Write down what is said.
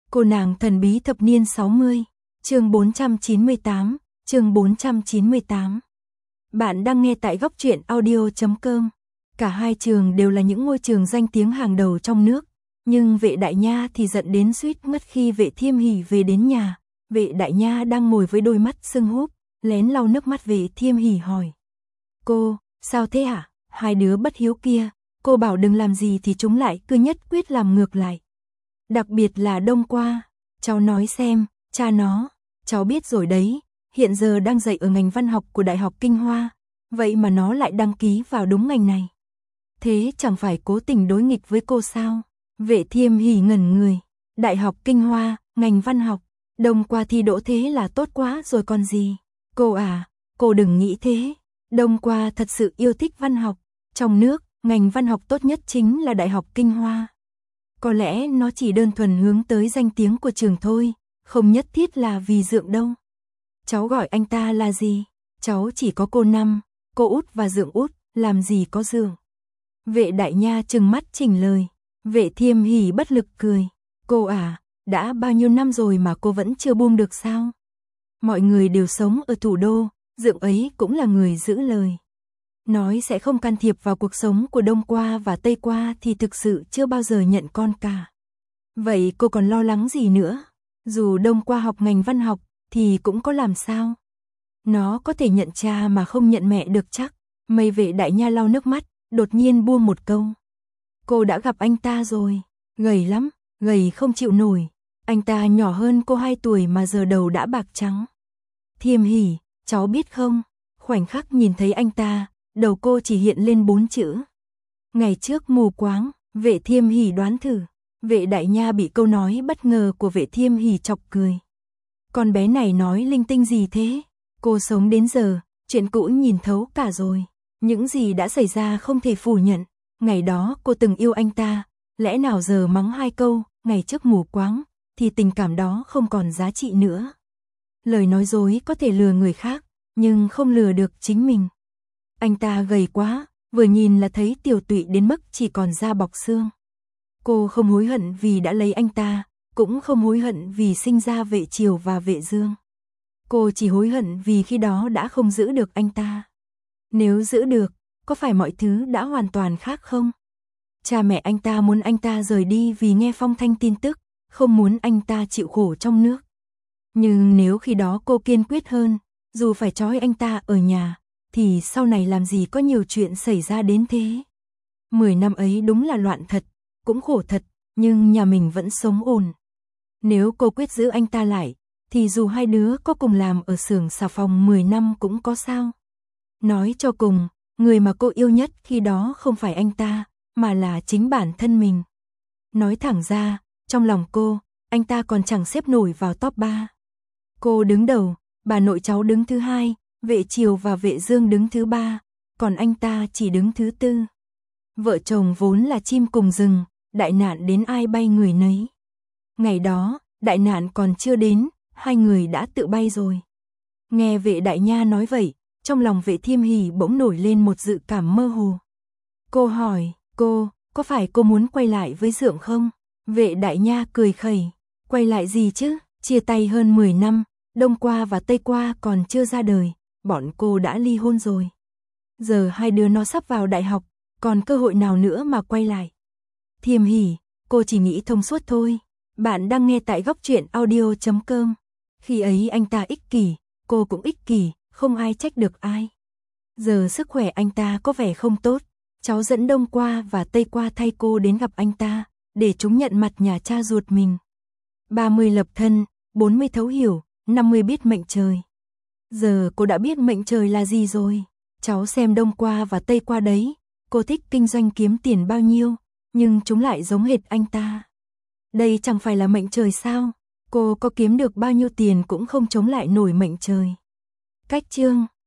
Cô nàng thần bí thập niên 60, chương 498, chương 498. Bạn đang nghe tại góc truyện audio.com. Cả hai trường đều là những ngôi trường danh tiếng hàng đầu trong nước, nhưng Vệ Đại Nha thì giận đến suýt ngất khi Vệ Thiêm Hỉ về đến nhà. Vệ Đại Nha đang ngồi với đôi mắt sưng húp, lén lau nước mắt. Vệ Thiêm Hỉ hỏi: "Cô, sao thế hả? Hai đứa bất hiếu kia, cô bảo đừng làm gì thì chúng lại cứ nhất quyết làm ngược lại. Đặc biệt là Đông Qua, cháu nói xem, cha nó, cháu biết rồi đấy, hiện giờ đang dạy ở ngành văn học của Đại học Kinh Hoa, vậy mà nó lại đăng ký vào đúng ngành này. Thế chẳng phải cố tình đối nghịch với cô sao?" Vệ Thiêm Hỉ ngẩn người. Đại học Kinh Hoa, ngành văn học, Đông Qua thi đỗ thế là tốt quá rồi còn gì. Cô à, cô đừng nghĩ thế. Đông Qua thật sự yêu thích văn học. Trong nước, ngành văn học tốt nhất chính là Đại học Kinh Hoa. Có lẽ nó chỉ đơn thuần hướng tới danh tiếng của trường thôi, không nhất thiết là vì Dượng đâu. Cháu gọi anh ta là gì? Cháu chỉ có cô Năm, cô Út và Dượng Út, làm gì có Dượng. Vệ Đại Nha trừng mắt chỉnh lời. Vệ Thiêm Hỉ bất lực cười. Cô à, đã bao nhiêu năm rồi mà cô vẫn chưa buông được sao? Mọi người đều sống ở thủ đô, Dượng ấy cũng là người giữ lời. Nói sẽ không can thiệp vào cuộc sống của Đông Qua và Tây Qua thì thực sự chưa bao giờ nhận con cả. Vậy cô còn lo lắng gì nữa? Dù Đông Qua học ngành văn học thì cũng có làm sao? Nó có thể nhận cha mà không nhận mẹ được chắc. Mây Vệ Đại Nha lau nước mắt, đột nhiên buông một câu. Cô đã gặp anh ta rồi, gầy lắm, gầy không chịu nổi. Anh ta nhỏ hơn cô 2 tuổi mà giờ đầu đã bạc trắng. Thiêm Hỉ, cháu biết không, khoảnh khắc nhìn thấy anh ta, đầu cô chỉ hiện lên 4 chữ. Ngày trước mù quáng. Vệ Thiêm Hỉ đoán thử. Vệ Đại Nha bị câu nói bất ngờ của Vệ Thiêm Hỉ chọc cười. Con bé này nói linh tinh gì thế? Cô sống đến giờ, chuyện cũ nhìn thấu cả rồi. Những gì đã xảy ra không thể phủ nhận. Ngày đó cô từng yêu anh ta, lẽ nào giờ mắng 2 câu, ngày trước mù quáng, thì tình cảm đó không còn giá trị nữa. Lời nói dối có thể lừa người khác, nhưng không lừa được chính mình. Anh ta gầy quá, vừa nhìn là thấy tiều tụy đến mức chỉ còn da bọc xương. Cô không hối hận vì đã lấy anh ta, cũng không hối hận vì sinh ra Vệ Triều và Vệ Dương. Cô chỉ hối hận vì khi đó đã không giữ được anh ta. Nếu giữ được, có phải mọi thứ đã hoàn toàn khác không? Cha mẹ anh ta muốn anh ta rời đi vì nghe phong thanh tin tức, không muốn anh ta chịu khổ trong nước. Nhưng nếu khi đó cô kiên quyết hơn, dù phải trói anh ta ở nhà, thì sau này làm gì có nhiều chuyện xảy ra đến thế. 10 năm ấy đúng là loạn thật, cũng khổ thật, nhưng nhà mình vẫn sống ổn. Nếu cô quyết giữ anh ta lại, thì dù hai đứa có cùng làm ở xưởng xà phòng 10 năm cũng có sao. Nói cho cùng, người mà cô yêu nhất khi đó không phải anh ta, mà là chính bản thân mình. Nói thẳng ra, trong lòng cô, anh ta còn chẳng xếp nổi vào top 3. Cô đứng đầu, bà nội cháu đứng thứ 2, Vệ Triều và Vệ Dương đứng thứ 3, còn anh ta chỉ đứng thứ 4. Vợ chồng vốn là chim cùng rừng, đại nạn đến ai bay người nấy. Ngày đó, đại nạn còn chưa đến, hai người đã tự bay rồi. Nghe Vệ Đại Nha nói vậy, trong lòng Vệ Thiêm Hỉ bỗng nổi lên một dự cảm mơ hồ. Cô hỏi, cô, có phải cô muốn quay lại với Dượng không? Vệ Đại Nha cười khẩy, quay lại gì chứ, chia tay hơn 10 năm, Đông Qua và Tây Qua còn chưa ra đời, bọn cô đã ly hôn rồi. Giờ hai đứa nó sắp vào đại học, còn cơ hội nào nữa mà quay lại. Thiêm Hỉ, cô chỉ nghĩ thông suốt thôi. Bạn đang nghe tại góc truyện audio.com. Khi ấy anh ta ích kỷ, cô cũng ích kỷ, không ai trách được ai. Giờ sức khỏe anh ta có vẻ không tốt, cháu dẫn Đông Qua và Tây Qua thay cô đến gặp anh ta, để chúng nhận mặt nhà cha ruột mình. 30 lập thân, 40 thấu hiểu, 50 biết mệnh trời. Giờ cô đã biết mệnh trời là gì rồi. Cháu xem Đông Qua và Tây Qua đấy, cô thích kinh doanh kiếm tiền bao nhiêu, nhưng chúng lại giống hệt anh ta. Đây chẳng phải là mệnh trời sao? Cô có kiếm được bao nhiêu tiền cũng không chống lại nổi mệnh trời. Cách chương